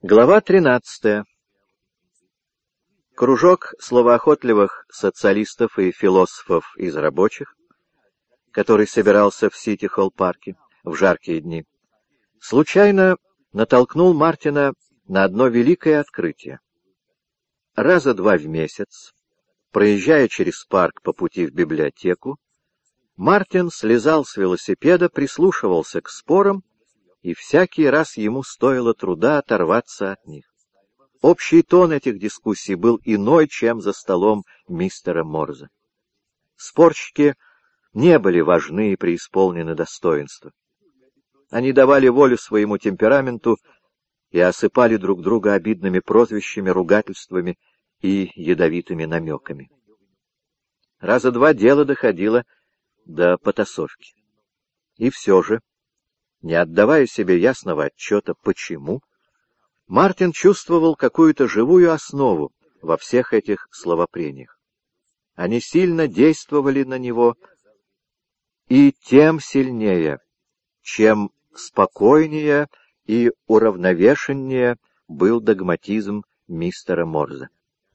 Глава 13. Кружок словоохотливых социалистов и философов из рабочих, который собирался в Сити-Холл-парке в жаркие дни, случайно натолкнул Мартина на одно великое открытие. Раза два в месяц, проезжая через парк по пути в библиотеку, Мартин слезал с велосипеда, прислушивался к спорам, и всякий раз ему стоило труда оторваться от них. Общий тон этих дискуссий был иной, чем за столом мистера Морза. Спорщики не были важны и преисполнены достоинства. Они давали волю своему темпераменту и осыпали друг друга обидными прозвищами, ругательствами и ядовитыми намеками. Раза два дело доходило до потасовки. И все же, не отдавая себе ясного отчета, почему, Мартин чувствовал какую-то живую основу во всех этих словопрениях. Они сильно действовали на него, и тем сильнее, чем спокойнее и уравновешеннее был догматизм мистера Морза.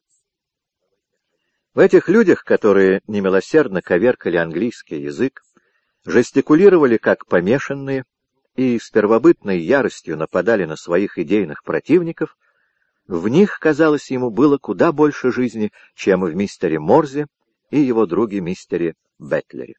В этих людях, которые немилосердно коверкали английский язык, жестикулировали как помешанные, и с первобытной яростью нападали на своих идейных противников, в них, казалось ему, было куда больше жизни, чем в мистере Морзе и его друге мистере Бэтлере.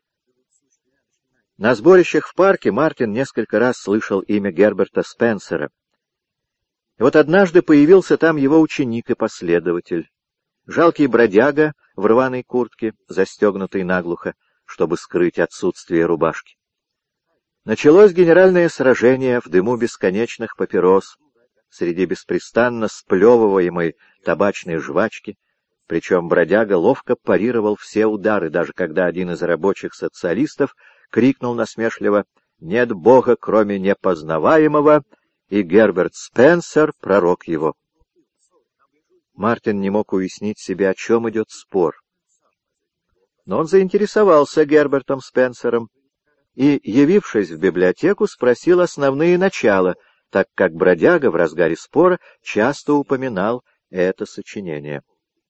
На сборищах в парке Мартин несколько раз слышал имя Герберта Спенсера. И вот однажды появился там его ученик и последователь, жалкий бродяга в рваной куртке, застегнутый наглухо, чтобы скрыть отсутствие рубашки. Началось генеральное сражение в дыму бесконечных папирос, среди беспрестанно сплевываемой табачной жвачки, причем бродяга ловко парировал все удары, даже когда один из рабочих социалистов крикнул насмешливо «Нет Бога, кроме непознаваемого», и Герберт Спенсер — пророк его. Мартин не мог уяснить себе, о чем идет спор. Но он заинтересовался Гербертом Спенсером и, явившись в библиотеку, спросил основные начала, так как бродяга в разгаре спора часто упоминал это сочинение.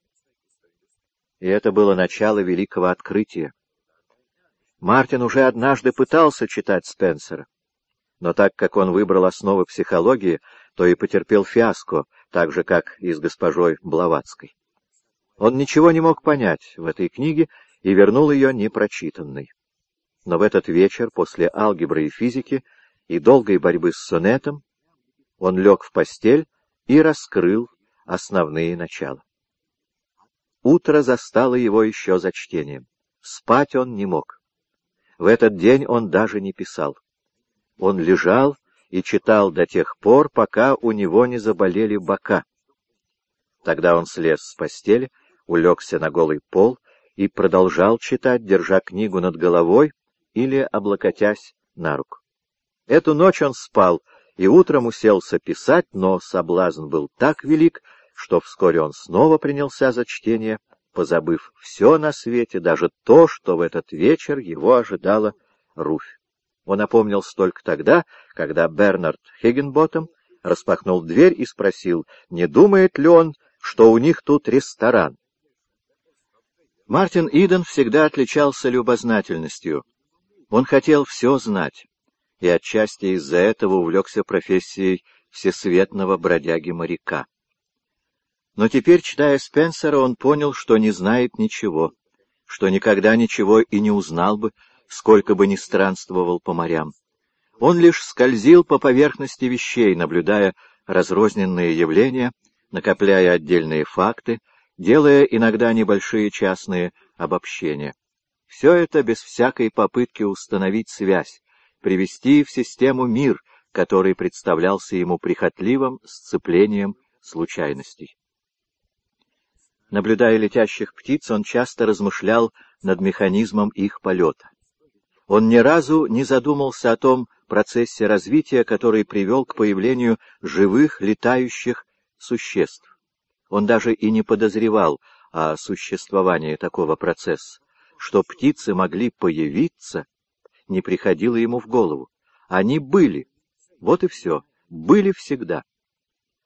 И это было начало великого открытия. Мартин уже однажды пытался читать Спенсера, но так как он выбрал основы психологии, то и потерпел фиаско, так же, как и с госпожой Блаватской. Он ничего не мог понять в этой книге и вернул ее непрочитанной. Но в этот вечер, после алгебры и физики и долгой борьбы с сонетом, он лег в постель и раскрыл основные начала. Утро застало его еще за чтением. Спать он не мог. В этот день он даже не писал. Он лежал и читал до тех пор, пока у него не заболели бока. Тогда он слез с постели, улегся на голый пол и продолжал читать, держа книгу над головой или облокотясь на руку. Эту ночь он спал и утром уселся писать, но соблазн был так велик, что вскоре он снова принялся за чтение, позабыв все на свете, даже то, что в этот вечер его ожидала Руфь. Он опомнился только тогда, когда Бернард Хиггинботтем распахнул дверь и спросил, не думает ли он, что у них тут ресторан. Мартин Иден всегда отличался любознательностью. Он хотел все знать, и отчасти из-за этого увлекся профессией всесветного бродяги-моряка. Но теперь, читая Спенсера, он понял, что не знает ничего, что никогда ничего и не узнал бы, сколько бы ни странствовал по морям. Он лишь скользил по поверхности вещей, наблюдая разрозненные явления, накопляя отдельные факты, делая иногда небольшие частные обобщения. Все это без всякой попытки установить связь, привести в систему мир, который представлялся ему прихотливым сцеплением случайностей. Наблюдая летящих птиц, он часто размышлял над механизмом их полета. Он ни разу не задумался о том процессе развития, который привел к появлению живых летающих существ. Он даже и не подозревал о существовании такого процесса. Что птицы могли появиться, не приходило ему в голову. Они были, вот и все, были всегда.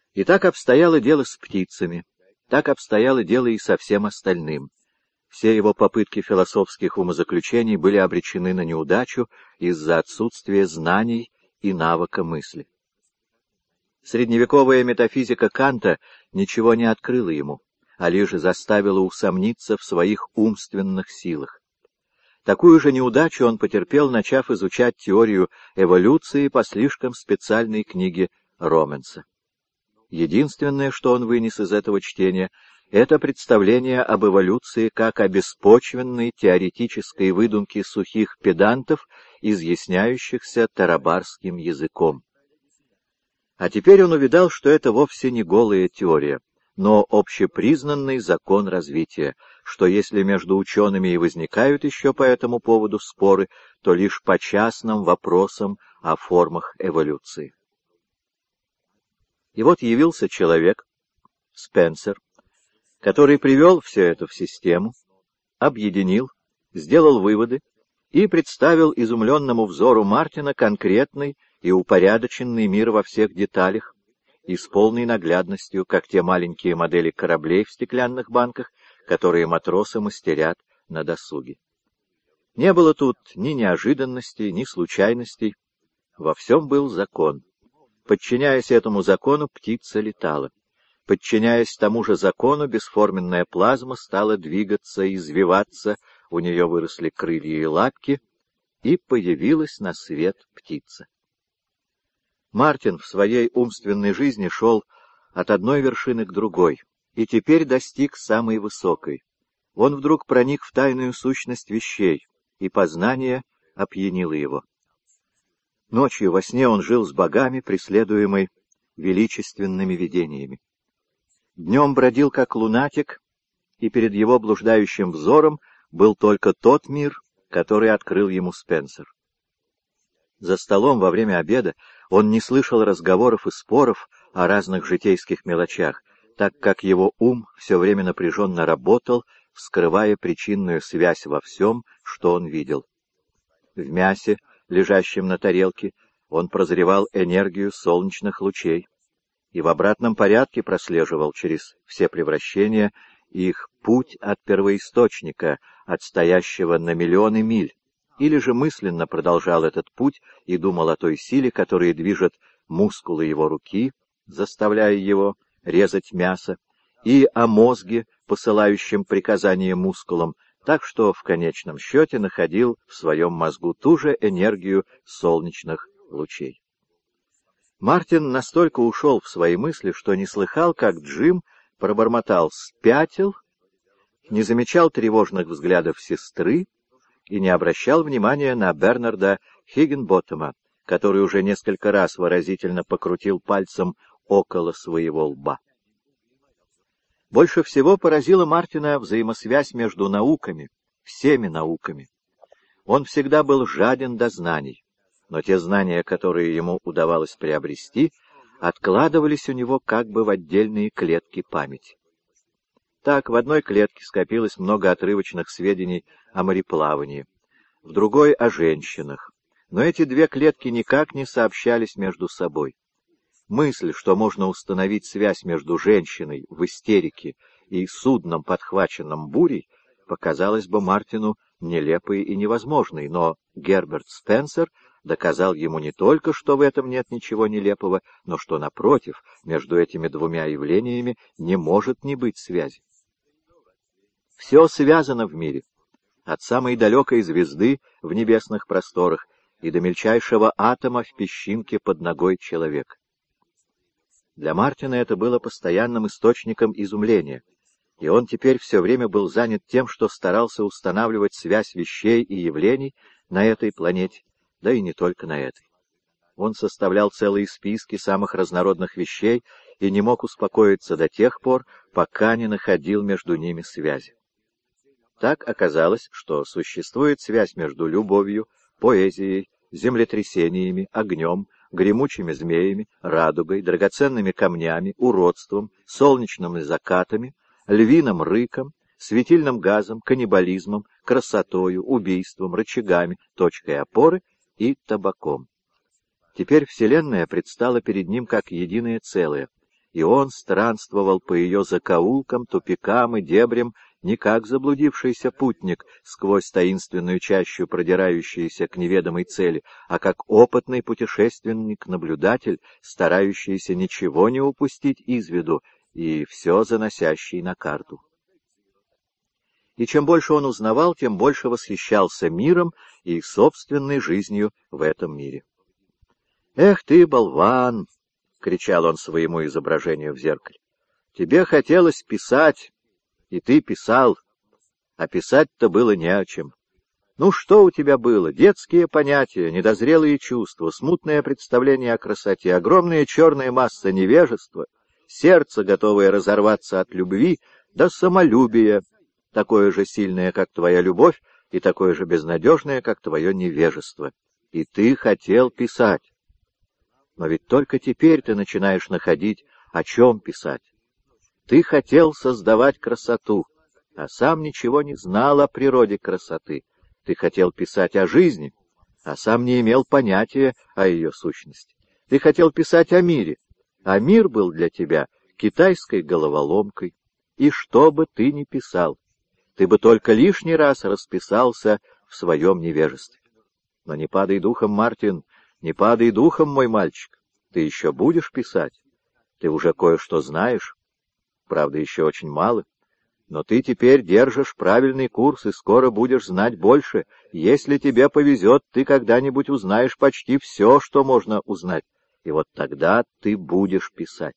И так обстояло дело с птицами, так обстояло дело и со всем остальным. Все его попытки философских умозаключений были обречены на неудачу из-за отсутствия знаний и навыка мысли. Средневековая метафизика Канта ничего не открыла ему, а лишь заставила усомниться в своих умственных силах. Такую же неудачу он потерпел, начав изучать теорию эволюции по слишком специальной книге Роменса. Единственное, что он вынес из этого чтения, это представление об эволюции как о беспочвенной теоретической выдумке сухих педантов, изъясняющихся тарабарским языком. А теперь он увидал, что это вовсе не голая теория, но общепризнанный закон развития, что если между учеными и возникают еще по этому поводу споры, то лишь по частным вопросам о формах эволюции. И вот явился человек, Спенсер, который привел все это в систему, объединил, сделал выводы и представил изумленному взору Мартина конкретный и упорядоченный мир во всех деталях, и с полной наглядностью, как те маленькие модели кораблей в стеклянных банках, которые матросы мастерят на досуге. Не было тут ни неожиданностей, ни случайностей, во всем был закон. Подчиняясь этому закону, птица летала. Подчиняясь тому же закону, бесформенная плазма стала двигаться и извиваться, у нее выросли крылья и лапки, и появилась на свет птица. Мартин в своей умственной жизни шел от одной вершины к другой, и теперь достиг самой высокой. Он вдруг проник в тайную сущность вещей, и познание опьянило его. Ночью во сне он жил с богами, преследуемый величественными видениями. Днем бродил как лунатик, и перед его блуждающим взором был только тот мир, который открыл ему Спенсер. За столом во время обеда он не слышал разговоров и споров о разных житейских мелочах, так как его ум все время напряженно работал, вскрывая причинную связь во всем, что он видел. В мясе, лежащем на тарелке, он прозревал энергию солнечных лучей и в обратном порядке прослеживал через все превращения их путь от первоисточника, отстоящего на миллионы миль, или же мысленно продолжал этот путь и думал о той силе, которая движет мускулы его руки, заставляя его резать мясо, и о мозге, посылающем приказания мускулам, так что в конечном счете находил в своем мозгу ту же энергию солнечных лучей. Мартин настолько ушел в свои мысли, что не слыхал, как Джим пробормотал «спятил», не замечал тревожных взглядов сестры и не обращал внимания на Бернарда Хиггинботтема, который уже несколько раз выразительно покрутил пальцем около своего лба. Больше всего поразила Мартина взаимосвязь между науками, всеми науками. Он всегда был жаден до знаний, но те знания, которые ему удавалось приобрести, откладывались у него как бы в отдельные клетки памяти. Так, в одной клетке скопилось много отрывочных сведений о мореплавании, в другой — о женщинах, но эти две клетки никак не сообщались между собой. Мысль, что можно установить связь между женщиной в истерике и судном, подхваченным бурей, показалась бы Мартину нелепой и невозможной, но Герберт Спенсер доказал ему не только, что в этом нет ничего нелепого, но что, напротив, между этими двумя явлениями не может не быть связи. Все связано в мире, от самой далекой звезды в небесных просторах и до мельчайшего атома в песчинке под ногой человека. Для Мартина это было постоянным источником изумления, и он теперь все время был занят тем, что старался устанавливать связь вещей и явлений на этой планете, да и не только на этой. Он составлял целые списки самых разнородных вещей и не мог успокоиться до тех пор, пока не находил между ними связи. Так оказалось, что существует связь между любовью, поэзией, землетрясениями, огнем, гремучими змеями, радугой, драгоценными камнями, уродством, солнечными закатами, львиным рыком, светильным газом, каннибализмом, красотою, убийством, рычагами, точкой опоры и табаком. Теперь Вселенная предстала перед ним как единое целое, и он странствовал по ее закоулкам, тупикам и дебрям не как заблудившийся путник сквозь таинственную чащу, продирающийся к неведомой цели, а как опытный путешественник-наблюдатель, старающийся ничего не упустить из виду и все заносящий на карту. И чем больше он узнавал, тем больше восхищался миром и собственной жизнью в этом мире. «Эх ты, болван!» — кричал он своему изображению в зеркале. «Тебе хотелось писать, и ты писал, а писать-то было не о чем. Ну что у тебя было? Детские понятия, недозрелые чувства, смутное представление о красоте, огромная черная масса невежества, сердце, готовое разорваться от любви, да самолюбие, такое же сильное, как твоя любовь, и такое же безнадежное, как твое невежество. И ты хотел писать. Но ведь только теперь ты начинаешь находить, о чем писать. Ты хотел создавать красоту, а сам ничего не знал о природе красоты. Ты хотел писать о жизни, а сам не имел понятия о ее сущности. Ты хотел писать о мире, а мир был для тебя китайской головоломкой. И что бы ты ни писал, ты бы только лишний раз расписался в своем невежестве. Но не падай духом, Мартин, не падай духом, мой мальчик. Ты еще будешь писать. Ты уже кое-что знаешь. Правда, еще очень мало. Но ты теперь держишь правильный курс и скоро будешь знать больше. Если тебе повезет, ты когда-нибудь узнаешь почти все, что можно узнать. И вот тогда ты будешь писать.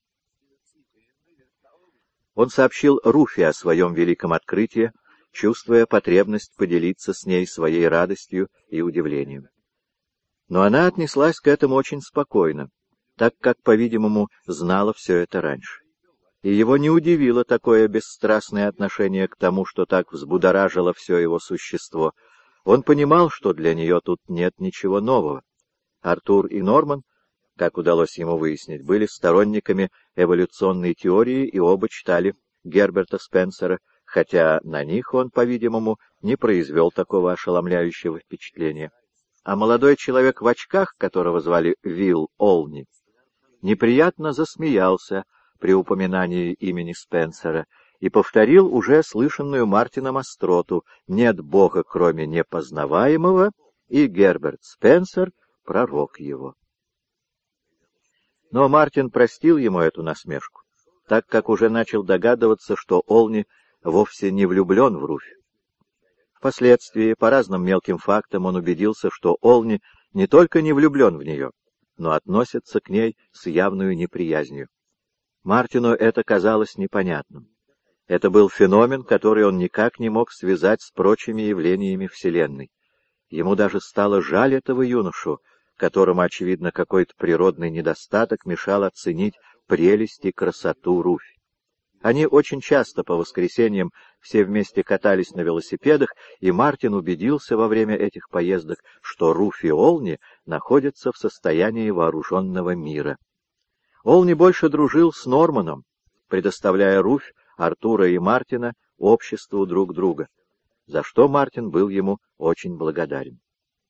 Он сообщил Руфи о своем великом открытии, чувствуя потребность поделиться с ней своей радостью и удивлением. Но она отнеслась к этому очень спокойно, так как, по-видимому, знала все это раньше. И его не удивило такое бесстрастное отношение к тому, что так взбудоражило все его существо. Он понимал, что для нее тут нет ничего нового. Артур и Норман, как удалось ему выяснить, были сторонниками эволюционной теории и оба читали Герберта Спенсера, хотя на них он, по-видимому, не произвел такого ошеломляющего впечатления. А молодой человек в очках, которого звали Вилл Олни, неприятно засмеялся при упоминании имени Спенсера и повторил уже слышанную Мартином остроту: «Нет Бога, кроме непознаваемого, и Герберт Спенсер — пророк его». Но Мартин простил ему эту насмешку, так как уже начал догадываться, что Олни вовсе не влюблен в Руфь. Впоследствии, по разным мелким фактам, он убедился, что Олни не только не влюблен в нее, но относится к ней с явной неприязнью. Мартину это казалось непонятным. Это был феномен, который он никак не мог связать с прочими явлениями Вселенной. Ему даже стало жаль этого юношу, которому, очевидно, какой-то природный недостаток мешал оценить прелесть и красоту Руфь. Они очень часто по воскресеньям все вместе катались на велосипедах, и Мартин убедился во время этих поездок, что Руфь и Олни находятся в состоянии вооруженного мира. Олни больше дружил с Норманом, предоставляя Руфь, Артура и Мартина обществу друг друга, за что Мартин был ему очень благодарен.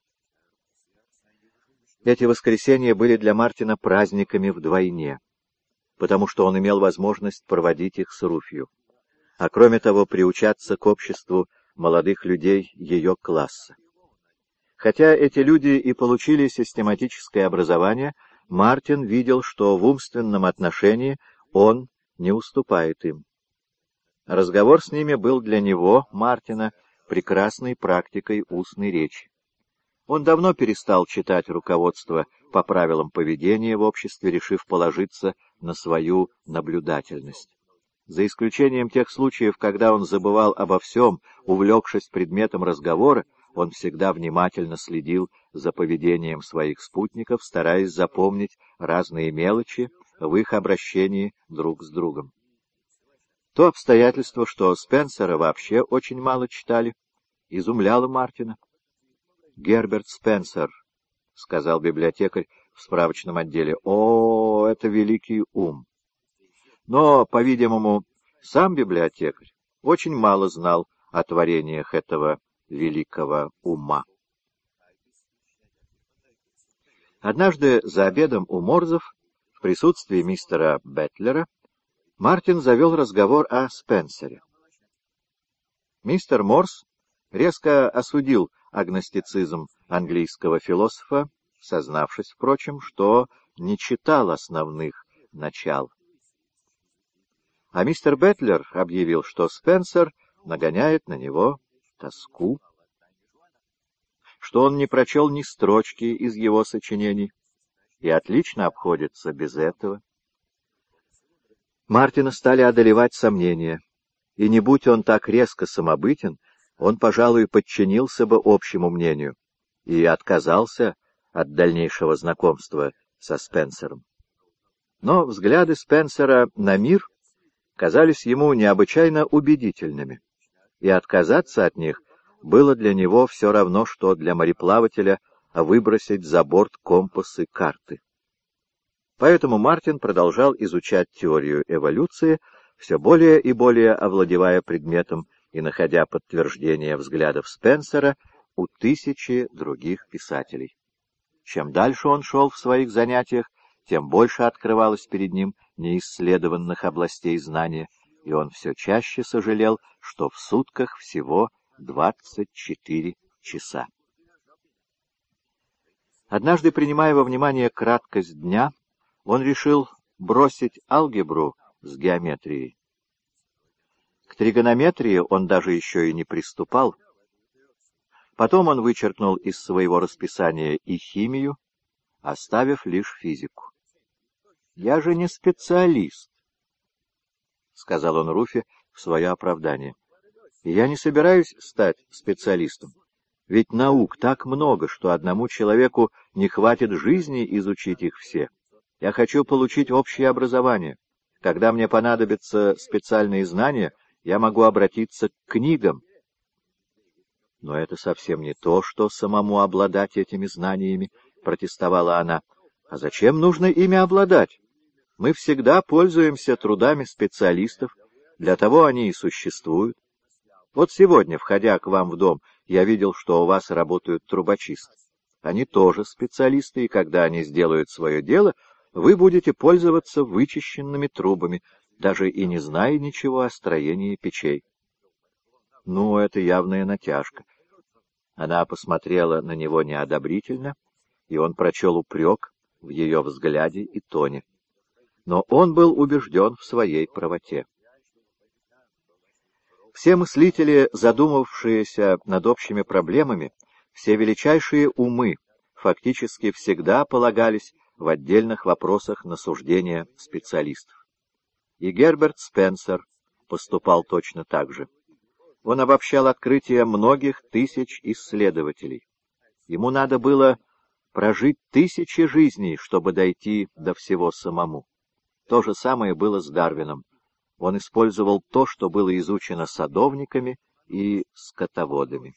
Эти воскресенья были для Мартина праздниками вдвойне, потому что он имел возможность проводить их с Руфью, а кроме того приучаться к обществу молодых людей ее класса. Хотя эти люди и получили систематическое образование, Мартин видел, что в умственном отношении он не уступает им. Разговор с ними был для него, Мартина, прекрасной практикой устной речи. Он давно перестал читать руководство по правилам поведения в обществе, решив положиться на свою наблюдательность. За исключением тех случаев, когда он забывал обо всем, увлекшись предметом разговора, он всегда внимательно следил за поведением своих спутников, стараясь запомнить разные мелочи в их обращении друг с другом. То обстоятельство, что Спенсера вообще очень мало читали, изумляло Мартина. «Герберт Спенсер», — сказал библиотекарь в справочном отделе, — «о, это великий ум». Но, по-видимому, сам библиотекарь очень мало знал о творениях этого великого ума. Однажды за обедом у Морзов В присутствии мистера Бэтлера Мартин завел разговор о Спенсере. Мистер Морс резко осудил агностицизм английского философа, сознавшись, впрочем, что не читал основных начал. А мистер Бэтлер объявил, что Спенсер нагоняет на него тоску, что он не прочел ни строчки из его сочинений и отлично обходится без этого. Мартина стали одолевать сомнения, и не будь он так резко самобытен, он, пожалуй, подчинился бы общему мнению и отказался от дальнейшего знакомства со Спенсером. Но взгляды Спенсера на мир казались ему необычайно убедительными, и отказаться от них было для него все равно, что для мореплавателя выбросить за борт компас и карты. Поэтому Мартин продолжал изучать теорию эволюции, все более и более овладевая предметом и находя подтверждение взглядов Спенсера у тысячи других писателей. Чем дальше он шел в своих занятиях, тем больше открывалось перед ним неисследованных областей знания, и он все чаще сожалел, что в сутках всего 24 часа. Однажды, принимая во внимание краткость дня, он решил бросить алгебру с геометрией. К тригонометрии он даже еще и не приступал. Потом он вычеркнул из своего расписания и химию, оставив лишь физику. «Я же не специалист», — сказал он Руфе в свое оправдание. «Я не собираюсь стать специалистом, ведь наук так много, что одному человеку не хватит жизни изучить их все. Я хочу получить общее образование. Когда мне понадобятся специальные знания, я могу обратиться к книгам». «Но это совсем не то, что самому обладать этими знаниями», — протестовала она. «А зачем нужно ими обладать? Мы всегда пользуемся трудами специалистов, для того они и существуют. Вот сегодня, входя к вам в дом, я видел, что у вас работают трубочисты. Они тоже специалисты, и когда они сделают свое дело, вы будете пользоваться вычищенными трубами, даже и не зная ничего о строении печей». «Ну, это явная натяжка». Она посмотрела на него неодобрительно, и он прочел упрек в ее взгляде и тоне. Но он был убежден в своей правоте. Все мыслители, задумавшиеся над общими проблемами, все величайшие умы, фактически всегда полагались в отдельных вопросах на суждения специалистов. И Герберт Спенсер поступал точно так же. Он обобщал открытия многих тысяч исследователей. Ему надо было прожить тысячи жизней, чтобы дойти до всего самому. То же самое было с Дарвином. Он использовал то, что было изучено садовниками и скотоводами.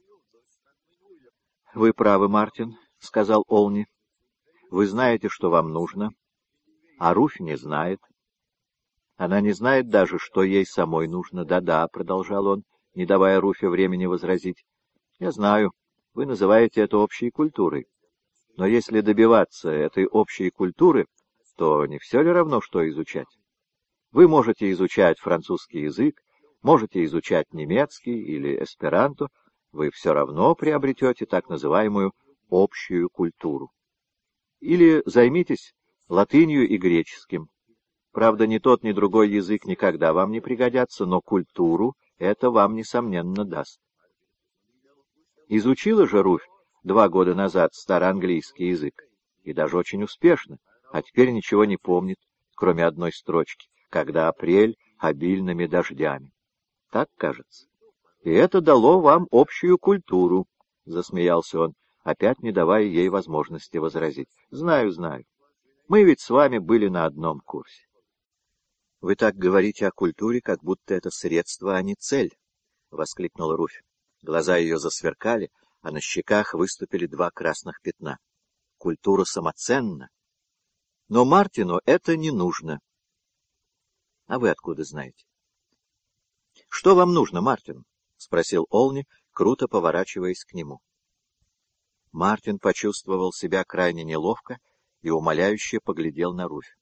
«Вы правы, Мартин», — сказал Олни. «Вы знаете, что вам нужно, а Руфь не знает. Она не знает даже, что ей самой нужно. Да-да», — продолжал он, не давая Руфе времени возразить. «Я знаю, вы называете это общей культурой. Но если добиваться этой общей культуры, то не все ли равно, что изучать? Вы можете изучать французский язык, можете изучать немецкий или эсперанто, вы все равно приобретете так называемую общую культуру. Или займитесь латынью и греческим. Правда, ни тот, ни другой язык никогда вам не пригодятся, но культуру это вам, несомненно, даст. Изучила же Руфь 2 года назад староанглийский язык, и даже очень успешно, а теперь ничего не помнит, кроме одной строчки, когда апрель обильными дождями. Так кажется. И это дало вам общую культуру, — засмеялся он, опять не давая ей возможности возразить. Знаю, знаю. Мы ведь с вами были на одном курсе. Вы так говорите о культуре, как будто это средство, а не цель, — воскликнула Руфь. Глаза ее засверкали, а на щеках выступили 2 красных пятна. Культура самоценна. Но Мартину это не нужно. А вы откуда знаете? — Что вам нужно, Мартин? — спросил Олни, круто поворачиваясь к нему. Мартин почувствовал себя крайне неловко и умоляюще поглядел на Руфь.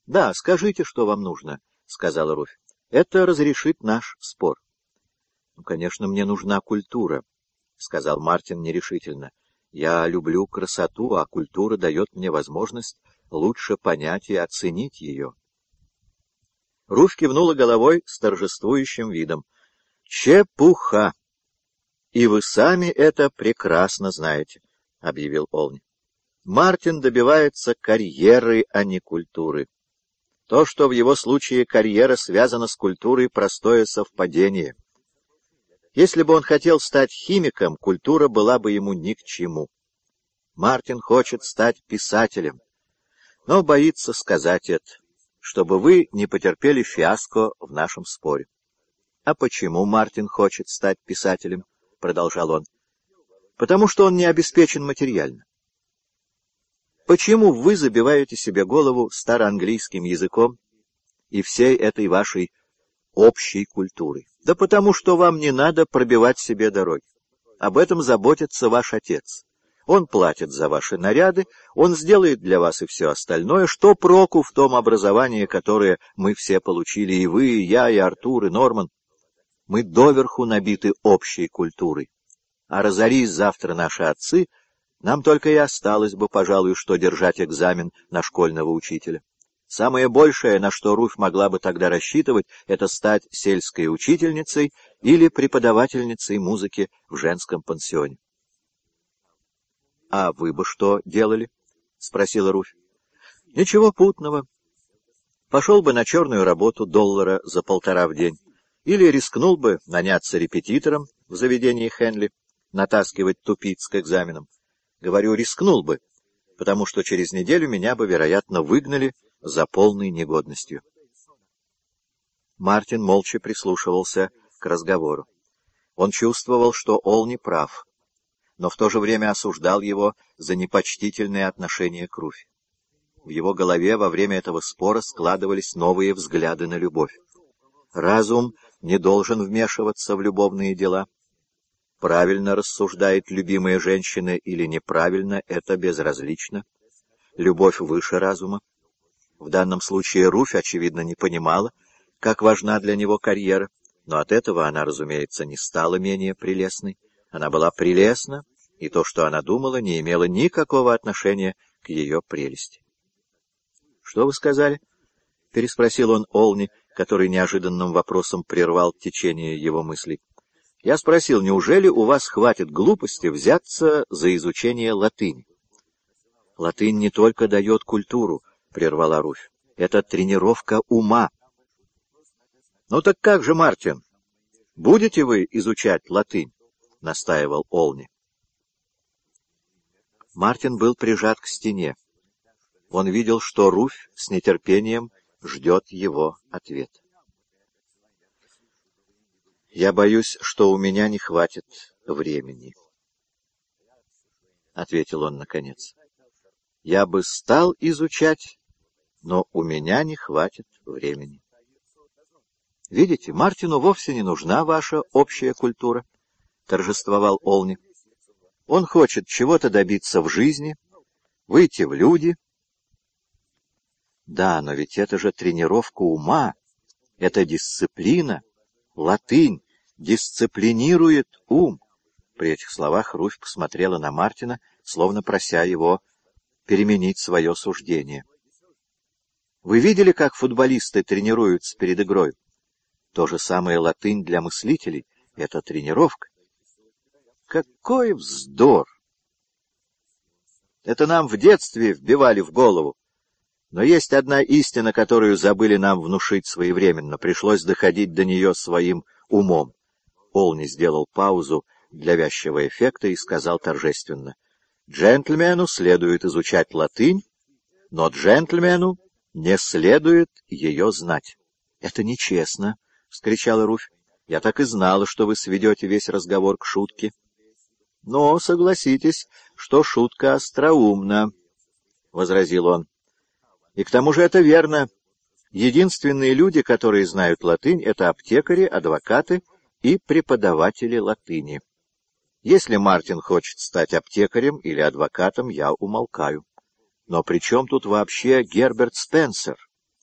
— Да, скажите, что вам нужно, — сказала Руфь. — Это разрешит наш спор. — Ну, конечно, мне нужна культура, — сказал Мартин нерешительно. — Я люблю красоту, а культура дает мне возможность лучше понять и оценить ее. Руфь кивнула головой с торжествующим видом. — Чепуха! И вы сами это прекрасно знаете, — объявил Олни. Мартин добивается карьеры, а не культуры. То, что в его случае карьера связана с культурой, простое совпадение. Если бы он хотел стать химиком, культура была бы ему ни к чему. Мартин хочет стать писателем, но боится сказать это, чтобы вы не потерпели фиаско в нашем споре. — А почему Мартин хочет стать писателем? — продолжал он. — Потому что он не обеспечен материально. Почему вы забиваете себе голову староанглийским языком и всей этой вашей общей культурой? Да потому что вам не надо пробивать себе дороги. Об этом заботится ваш отец. Он платит за ваши наряды, он сделает для вас и все остальное. Что проку в том образовании, которое мы все получили, и вы, и я, и Артур, и Норман? Мы доверху набиты общей культурой. А разорись завтра наши отцы, нам только и осталось бы, пожалуй, что держать экзамен на школьного учителя. Самое большее, на что Руфь могла бы тогда рассчитывать, это стать сельской учительницей или преподавательницей музыки в женском пансионе. — А вы бы что делали? — спросила Руфь. — Ничего путного. Пошел бы на черную работу $1 за 1,5 в день, или рискнул бы наняться репетитором в заведении Хенли, натаскивать тупиц к экзаменам. Говорю, рискнул бы, потому что через неделю меня бы, вероятно, выгнали за полной негодностью. Мартин молча прислушивался к разговору. Он чувствовал, что Олни прав, но в то же время осуждал его за непочтительное отношение к Руфи. В его голове во время этого спора складывались новые взгляды на любовь. Разум не должен вмешиваться в любовные дела. Правильно рассуждает любимая женщина или неправильно, это безразлично. Любовь выше разума. В данном случае Руфь, очевидно, не понимала, как важна для него карьера, но от этого она, разумеется, не стала менее прелестной. Она была прелестна, и то, что она думала, не имело никакого отношения к ее прелести. — Что вы сказали? — переспросил он Олни, который неожиданным вопросом прервал течение его мыслей. Я спросил, неужели у вас хватит глупости взяться за изучение латыни? — Латынь не только дает культуру, — прервала Руфь. — Это тренировка ума. — Ну так как же, Мартин, будете вы изучать латынь? — настаивал Олни. Мартин был прижат к стене. Он видел, что Руфь с нетерпением ждет его ответ. «Я боюсь, что у меня не хватит времени», — ответил он наконец. «Я бы стал изучать, но у меня не хватит времени». «Видите, Мартину вовсе не нужна ваша общая культура», — торжествовал Олни. «Он хочет чего-то добиться в жизни, выйти в люди». «Да, но ведь это же тренировка ума, это дисциплина». Латынь дисциплинирует ум. При этих словах Руфь посмотрела на Мартина, словно прося его переменить свое суждение. Вы видели, как футболисты тренируются перед игрой? То же самое латынь для мыслителей — это тренировка. Какой вздор! Это нам в детстве вбивали в голову. Но есть одна истина, которую забыли нам внушить своевременно. Пришлось доходить до нее своим умом. Олни сделал паузу для вязчего эффекта и сказал торжественно: «Джентльмену следует изучать латынь, но джентльмену не следует ее знать». «Это нечестно», — вскричала Руфь. «Я так и знала, что вы сведете весь разговор к шутке». «Но согласитесь, что шутка остроумна», — возразил он. «И к тому же это верно. Единственные люди, которые знают латынь, — это аптекари, адвокаты и преподаватели латыни. Если Мартин хочет стать аптекарем или адвокатом, я умолкаю. Но при чем тут вообще Герберт Спенсер?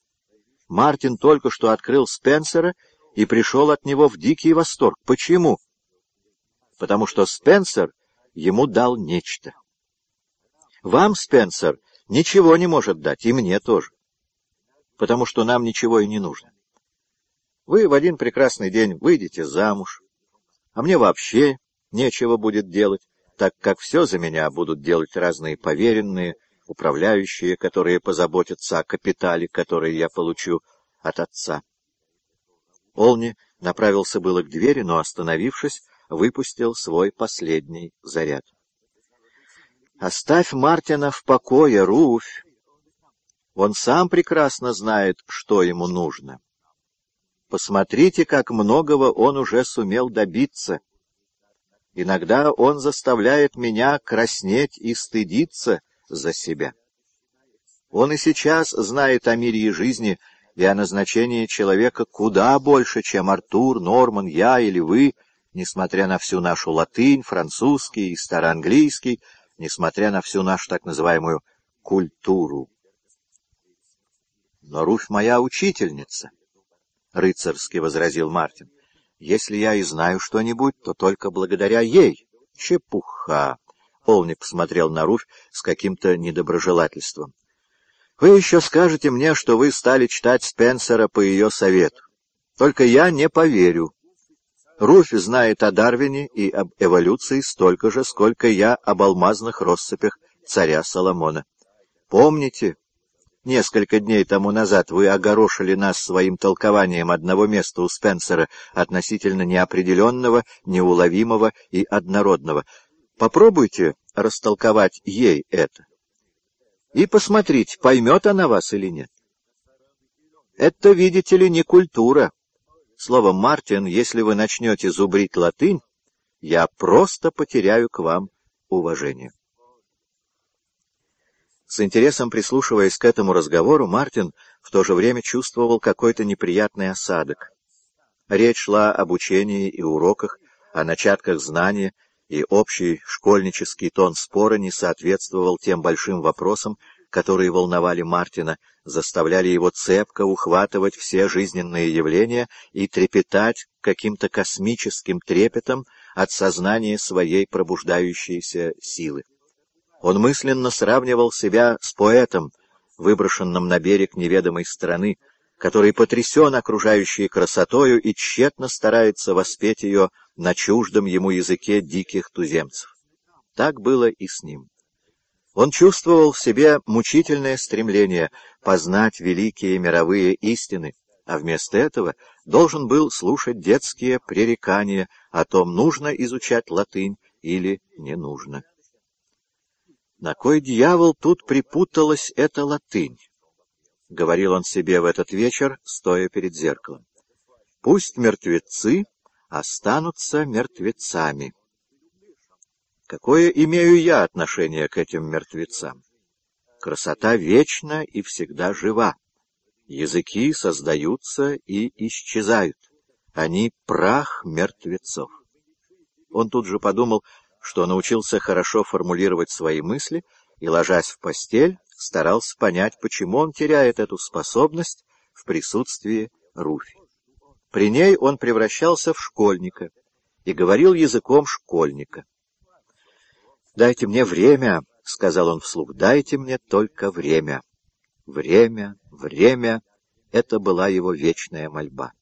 Мартин только что открыл Спенсера и пришел от него в дикий восторг. Почему? Потому что Спенсер ему дал нечто. Вам, Спенсер, ничего не может дать, и мне тоже, потому что нам ничего и не нужно. Вы в один прекрасный день выйдете замуж, а мне вообще нечего будет делать, так как все за меня будут делать разные поверенные, управляющие, которые позаботятся о капитале, который я получу от отца. Олни направился было к двери, но, остановившись, выпустил свой последний заряд. «Оставь Мартина в покое, Руфь. Он сам прекрасно знает, что ему нужно. Посмотрите, как многого он уже сумел добиться. Иногда он заставляет меня краснеть и стыдиться за себя. Он и сейчас знает о мире и жизни и о назначении человека куда больше, чем Артур, Норман, я или вы, несмотря на всю нашу латынь, французский и староанглийский, несмотря на всю нашу так называемую культуру. Но Руфь моя учительница, — рыцарски возразил Мартин. Если я и знаю что-нибудь, то только благодаря ей. Чепуха! Олни посмотрел на Руфь с каким-то недоброжелательством. Вы еще скажете мне, что вы стали читать Спенсера по ее совету. Только я не поверю. Руфь знает о Дарвине и об эволюции столько же, сколько я об алмазных россыпях царя Соломона. Помните, несколько дней тому назад вы огорошили нас своим толкованием одного места у Спенсера относительно неопределенного, неуловимого и однородного. Попробуйте растолковать ей это. И посмотрите, поймет она вас или нет. Это, видите ли, не культура. Словом, Мартин, если вы начнете зубрить латынь, я просто потеряю к вам уважение. С интересом прислушиваясь к этому разговору, Мартин в то же время чувствовал какой-то неприятный осадок. Речь шла об учении и уроках, о начатках знания, и общий школьнический тон спора не соответствовал тем большим вопросам, которые волновали Мартина, заставляли его цепко ухватывать все жизненные явления и трепетать каким-то космическим трепетом от сознания своей пробуждающейся силы. Он мысленно сравнивал себя с поэтом, выброшенным на берег неведомой страны, который потрясен окружающей красотою и тщетно старается воспеть ее на чуждом ему языке диких туземцев. Так было и с ним. Он чувствовал в себе мучительное стремление познать великие мировые истины, а вместо этого должен был слушать детские пререкания о том, нужно изучать латынь или не нужно. «На кой дьявол тут припуталась эта латынь?» — говорил он себе в этот вечер, стоя перед зеркалом. «Пусть мертвецы останутся мертвецами. Какое имею я отношение к этим мертвецам? Красота вечна и всегда жива. Языки создаются и исчезают. Они прах мертвецов». Он тут же подумал, что научился хорошо формулировать свои мысли и, ложась в постель, старался понять, почему он теряет эту способность в присутствии Руфи. При ней он превращался в школьника и говорил языком школьника. «Дайте мне время», — сказал он вслух, — «дайте мне только время». Время, время — это была его вечная мольба.